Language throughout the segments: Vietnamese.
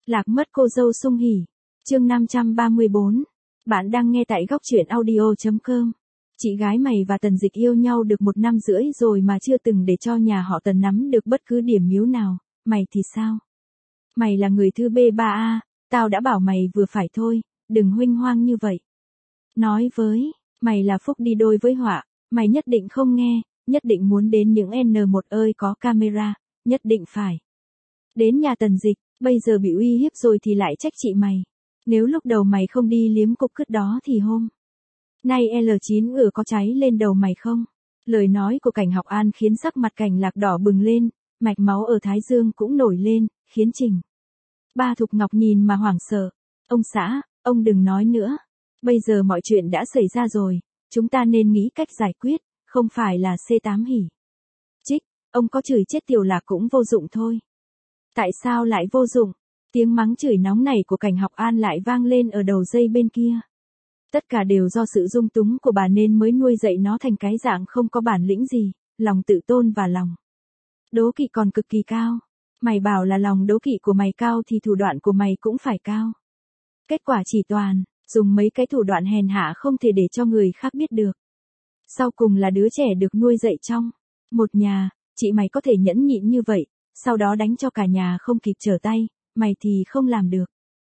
Lạc mất cô dâu sung hỉ. Chương 534. Bạn đang nghe tại góc truyện audio.com. Chị gái mày và Tần Dịch yêu nhau được 1 năm rưỡi rồi mà chưa từng để cho nhà họ Tần nắm được bất cứ điểm mếu nào, mày thì sao? Mày là người thứ B3A, tao đã bảo mày vừa phải thôi, đừng huênh hoang như vậy. Nói với, mày là phúc đi đôi với họa, mày nhất định không nghe, nhất định muốn đến những N1 ơi có camera, nhất định phải. Đến nhà Tần Dịch, bây giờ bị uy hiếp rồi thì lại trách chị mày. Nếu lúc đầu mày không đi liếm cục cứt đó thì hôm nay L9 có cháy lên đầu mày không? Lời nói của Cảnh Học An khiến sắc mặt Cảnh Lạc đỏ bừng lên, mạch máu ở thái dương cũng nổi lên, khiến Trình Ba Thục Ngọc nhìn mà hoảng sợ. Ông xã, ông đừng nói nữa. Bây giờ mọi chuyện đã xảy ra rồi, chúng ta nên nghĩ cách giải quyết, không phải là C8 hỉ. Chích, ông có chửi chết Tiểu Lạc cũng vô dụng thôi. Tại sao lại vô dụng? Tiếng mắng chửi nóng này của Cảnh Học An lại vang lên ở đầu dây bên kia. Tất cả đều do sự dung túng của bà nên mới nuôi dạy nó thành cái dạng không có bản lĩnh gì, lòng tự tôn và lòng đố kỵ còn cực kỳ cao. Mày bảo là lòng đố kỵ của mày cao thì thủ đoạn của mày cũng phải cao. Kết quả chỉ toàn, dùng mấy cái thủ đoạn hèn hạ không thể để cho người khác biết được. Sau cùng là đứa trẻ được nuôi dạy trong một nhà, chị mày có thể nhẫn nhịn như vậy, sau đó đánh cho cả nhà không kịp trở tay, mày thì không làm được.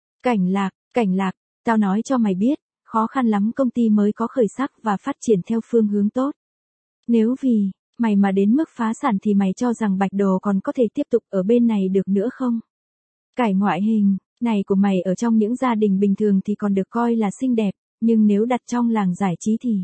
Cảnh Lạc, tao nói cho mày biết, khó khăn lắm công ty mới có khởi sắc và phát triển theo phương hướng tốt. Nếu vì mày mà đến mức phá sản thì mày cho rằng Bạch Đồ còn có thể tiếp tục ở bên này được nữa không? Cải ngoại hình này của mày ở trong những gia đình bình thường thì còn được coi là xinh đẹp, nhưng nếu đặt trong làng giải trí thì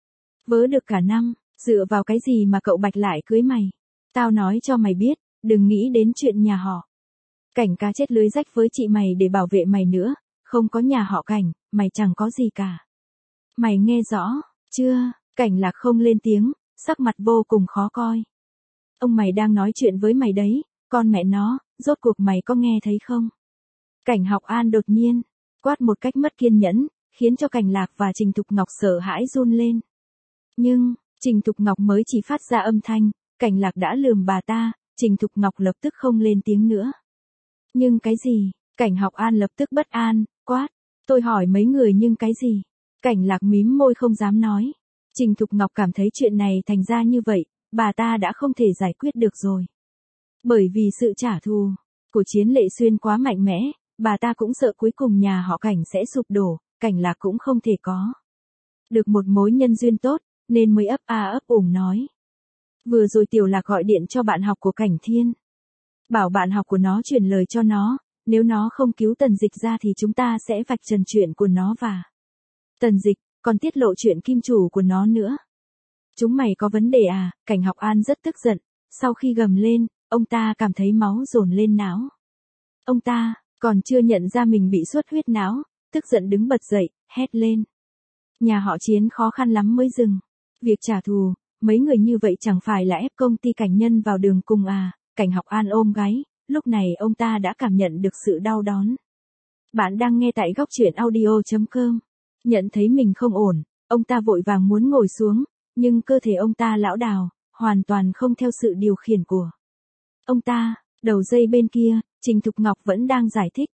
vớ được cả năm, dựa vào cái gì mà cậu Bạch lại cưới mày? Tao nói cho mày biết, đừng nghĩ đến chuyện nhà họ Cảnh cá chết lưới rách với chị mày để bảo vệ mày nữa, không có nhà họ Cảnh, mày chẳng có gì cả. Mày nghe rõ chưa? Cảnh Lạc không lên tiếng, sắc mặt vô cùng khó coi. Ông mày đang nói chuyện với mày đấy, con mẹ nó, rốt cuộc mày có nghe thấy không? Cảnh Học An đột nhiên quát một cách mất kiên nhẫn, khiến cho Cảnh Lạc và Trình Thục Ngọc sợ hãi run lên. Nhưng Trình Thục Ngọc mới chỉ phát ra âm thanh, Cảnh Lạc đã lườm bà ta, Trình Thục Ngọc lập tức không lên tiếng nữa. Nhưng cái gì? Cảnh Học An lập tức bất an, quát. Tôi hỏi mấy người nhưng cái gì? Cảnh Lạc mím môi không dám nói. Trình Thục Ngọc cảm thấy chuyện này thành ra như vậy, bà ta đã không thể giải quyết được rồi. Bởi vì sự trả thù của Chiến Lệ Xuyên quá mạnh mẽ, bà ta cũng sợ cuối cùng nhà họ Cảnh sẽ sụp đổ, Cảnh Lạc cũng không thể có được một mối nhân duyên tốt, nên mới ấp ủng nói. Vừa rồi Tiểu Lạc gọi điện cho bạn học của Cảnh Thiên. Bảo bạn học của nó truyền lời cho nó, nếu nó không cứu Tần Dịch ra thì chúng ta sẽ vạch trần chuyện của nó và Tần Dịch, còn tiết lộ chuyện kim chủ của nó nữa. Chúng mày có vấn đề à? Cảnh Học An rất tức giận, sau khi gầm lên, ông ta cảm thấy máu dồn lên não. Ông ta còn chưa nhận ra mình bị xuất huyết não, tức giận đứng bật dậy, hét lên. Nhà họ Chiến khó khăn lắm mới dừng việc trả thù, mấy người như vậy chẳng phải là ép công ty Cảnh Nhân vào đường cùng à? Cảnh Học An ôm gáy, lúc này ông ta đã cảm nhận được sự đau đớn. Bạn đang nghe tại góc truyện audio.com. Nhận thấy mình không ổn, ông ta vội vàng muốn ngồi xuống, nhưng cơ thể ông ta lão đảo, hoàn toàn không theo sự điều khiển của ông ta. Đầu dây bên kia, Trình Thục Ngọc vẫn đang giải thích.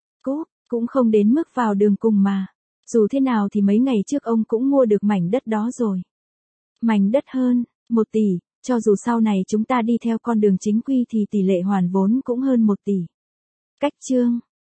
Cũng không đến mức vào đường cùng mà. Dù thế nào thì mấy ngày trước ông cũng mua được mảnh đất đó rồi. Mảnh đất hơn 1 tỷ, cho dù sau này chúng ta đi theo con đường chính quy thì tỷ lệ hoàn vốn cũng hơn 1 tỷ. Cách chương